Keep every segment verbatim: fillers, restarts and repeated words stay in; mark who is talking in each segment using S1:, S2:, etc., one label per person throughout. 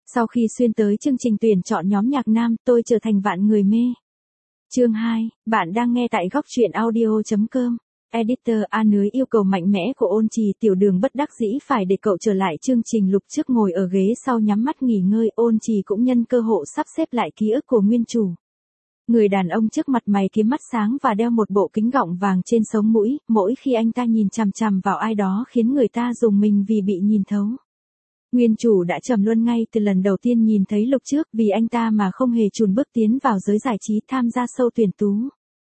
S1: Sau khi xuyên tới chương trình tuyển chọn nhóm nhạc nam, tôi trở thành vạn người mê. Chương hai, bạn đang nghe tại góc truyện audio chấm com. Editor A Nưới yêu cầu mạnh mẽ của Ôn Trì. Tiểu Đường bất đắc dĩ phải để cậu trở lại chương trình. Lục Trước ngồi ở ghế sau nhắm mắt nghỉ ngơi, Ôn Trì cũng nhân cơ hội sắp xếp lại ký ức của nguyên chủ. Người đàn ông trước mặt mày kiếm mắt sáng và đeo một bộ kính gọng vàng trên sống mũi, mỗi khi anh ta nhìn chằm chằm vào ai đó khiến người ta rùng mình vì bị nhìn thấu. Nguyên chủ đã trầm luân ngay từ lần đầu tiên nhìn thấy Lục Trước, vì anh ta mà không hề chùn bước tiến vào giới giải trí tham gia show tuyển tú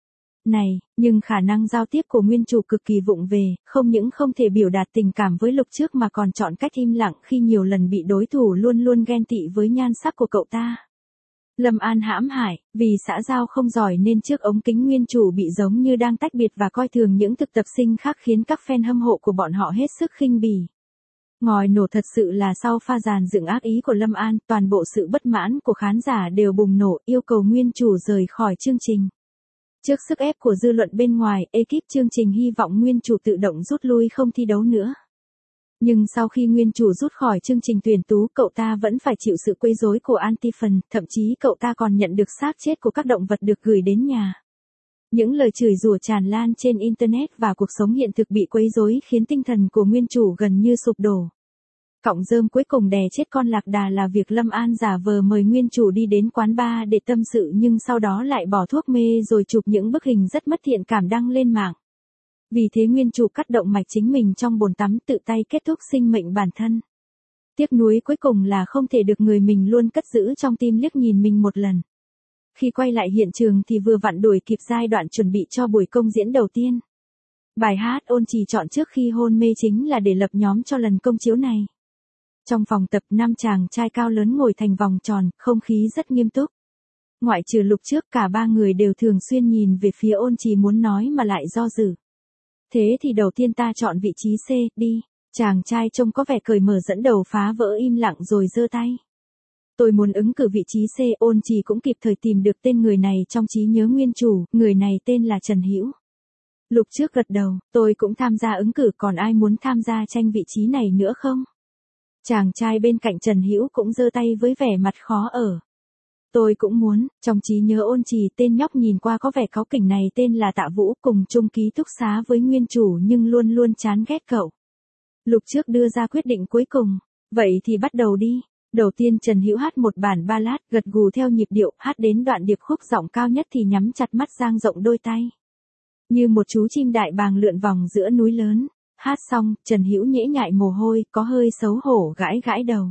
S1: này, nhưng khả năng giao tiếp của nguyên chủ cực kỳ vụng về, không những không thể biểu đạt tình cảm với Lục Trước mà còn chọn cách im lặng khi nhiều lần bị đối thủ luôn luôn ghen tị với nhan sắc của cậu ta. Lâm An hãm hại, vì xã giao không giỏi nên trước ống kính nguyên chủ bị giống như đang tách biệt và coi thường những thực tập sinh khác, khiến các fan hâm mộ của bọn họ hết sức khinh bỉ. Ngòi nổ thật sự là sau pha dàn dựng ác ý của Lâm An, toàn bộ sự bất mãn của khán giả đều bùng nổ, yêu cầu nguyên chủ rời khỏi chương trình. Trước sức ép của dư luận bên ngoài, ekip chương trình hy vọng nguyên chủ tự động rút lui không thi đấu nữa. Nhưng sau khi nguyên chủ rút khỏi chương trình tuyển tú, cậu ta vẫn phải chịu sự quấy rối của anti-fan, thậm chí cậu ta còn nhận được xác chết của các động vật được gửi đến nhà. Những lời chửi rủa tràn lan trên Internet và cuộc sống hiện thực bị quấy rối khiến tinh thần của nguyên chủ gần như sụp đổ. Cọng rơm cuối cùng đè chết con lạc đà là việc Lâm An giả vờ mời nguyên chủ đi đến quán bar để tâm sự, nhưng sau đó lại bỏ thuốc mê rồi chụp những bức hình rất mất thiện cảm đăng lên mạng. Vì thế nguyên chủ cắt động mạch chính mình trong bồn tắm, tự tay kết thúc sinh mệnh bản thân. Tiếc nuối cuối cùng là không thể được người mình luôn cất giữ trong tim liếc nhìn mình một lần. Khi quay lại hiện trường thì vừa vặn đuổi kịp giai đoạn chuẩn bị cho buổi công diễn đầu tiên. Bài hát Ôn Trì chọn trước khi hôn mê chính là để lập nhóm cho lần công chiếu này. Trong phòng tập, năm chàng trai cao lớn ngồi thành vòng tròn, không khí rất nghiêm túc. Ngoại trừ Lục Trước, cả ba người đều thường xuyên nhìn về phía Ôn Trì muốn nói mà lại do dự. Thế thì đầu tiên ta chọn vị trí C, đi. Chàng trai trông có vẻ cởi mở dẫn đầu phá vỡ im lặng rồi giơ tay. Tôi muốn ứng cử vị trí C. Ôn Trì cũng kịp thời tìm được tên người này trong trí nhớ nguyên chủ, người này tên là Trần Hữu. Lục Trước gật đầu, tôi cũng tham gia ứng cử, còn ai muốn tham gia tranh vị trí này nữa không? Chàng trai bên cạnh Trần Hữu cũng giơ tay với vẻ mặt khó ở. Tôi cũng muốn. Trong trí nhớ Ôn Trì, tên nhóc nhìn qua có vẻ cáu kỉnh này tên là Tạ Vũ, cùng chung ký túc xá với nguyên chủ nhưng luôn luôn chán ghét cậu. Lục Trước đưa ra quyết định cuối cùng. Vậy thì bắt đầu đi. Đầu tiên Trần Hữu hát một bản ballad, gật gù theo nhịp điệu, hát đến đoạn điệp khúc giọng cao nhất thì nhắm chặt mắt dang rộng đôi tay. Như một chú chim đại bàng lượn vòng giữa núi lớn. Hát xong, Trần Hữu nhễ nhại mồ hôi, có hơi xấu hổ gãi gãi đầu.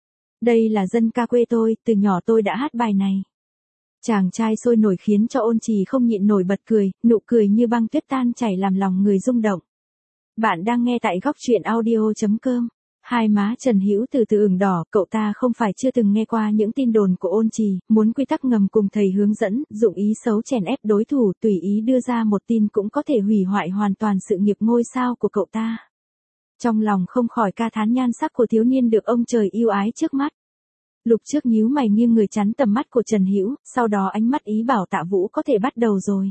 S1: Đây là dân ca quê tôi, từ nhỏ tôi đã hát bài này. Chàng trai sôi nổi khiến cho Ôn Trì không nhịn nổi bật cười, nụ cười như băng tuyết tan chảy làm lòng người rung động. Bạn đang nghe tại góc truyện audio chấm com. Hai má Trần Hữu từ từ ửng đỏ, cậu ta không phải chưa từng nghe qua những tin đồn của Ôn Trì, muốn quy tắc ngầm cùng thầy hướng dẫn, dụng ý xấu chèn ép đối thủ, tùy ý đưa ra một tin cũng có thể hủy hoại hoàn toàn sự nghiệp ngôi sao của cậu ta. Trong lòng không khỏi ca thán nhan sắc của thiếu niên được ông trời yêu ái trước mắt. Lục Trước nhíu mày nghiêng người chắn tầm mắt của Trần Hữu, sau đó ánh mắt ý bảo Tạ Vũ có thể bắt đầu rồi.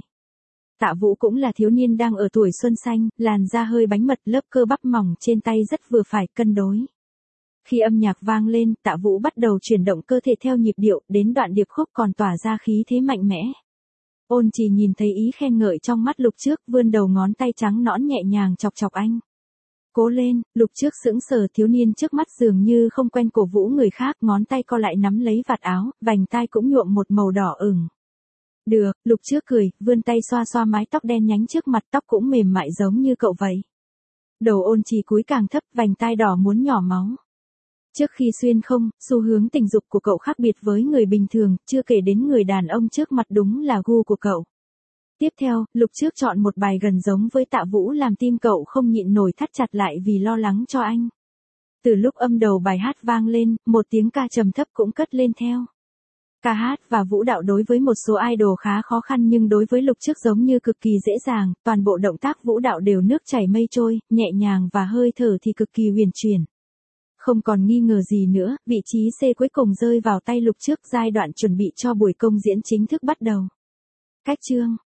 S1: Tạ Vũ cũng là thiếu niên đang ở tuổi xuân xanh, làn da hơi bánh mật, lớp cơ bắp mỏng trên tay rất vừa phải, cân đối. Khi âm nhạc vang lên, Tạ Vũ bắt đầu chuyển động cơ thể theo nhịp điệu, đến đoạn điệp khúc còn tỏa ra khí thế mạnh mẽ. Ôn Trì nhìn thấy ý khen ngợi trong mắt Lục Trước, vươn đầu ngón tay trắng nõn nhẹ nhàng chọc chọc anh. Cố lên. Lục Trước sững sờ, thiếu niên trước mắt dường như không quen cổ vũ người khác, ngón tay co lại nắm lấy vạt áo, vành tai cũng nhuộm một màu đỏ ửng. Được, Lục Trước cười, vươn tay xoa xoa mái tóc đen nhánh trước mặt, tóc cũng mềm mại giống như cậu vậy. Đầu Ôn Trì cúi càng thấp, vành tai đỏ muốn nhỏ máu. Trước khi xuyên không, xu hướng tình dục của cậu khác biệt với người bình thường, chưa kể đến người đàn ông trước mặt đúng là gu của cậu. Tiếp theo, Lục Trước chọn một bài gần giống với Tạ Vũ làm tim cậu không nhịn nổi thắt chặt lại vì lo lắng cho anh. Từ lúc âm đầu bài hát vang lên, một tiếng ca trầm thấp cũng cất lên theo. Ca hát và vũ đạo đối với một số idol khá khó khăn, nhưng đối với Lục Trước giống như cực kỳ dễ dàng, toàn bộ động tác vũ đạo đều nước chảy mây trôi, nhẹ nhàng và hơi thở thì cực kỳ huyền chuyển. Không còn nghi ngờ gì nữa, vị trí C cuối cùng rơi vào tay Lục Trước, giai đoạn chuẩn bị cho buổi công diễn chính thức bắt đầu. Cách chương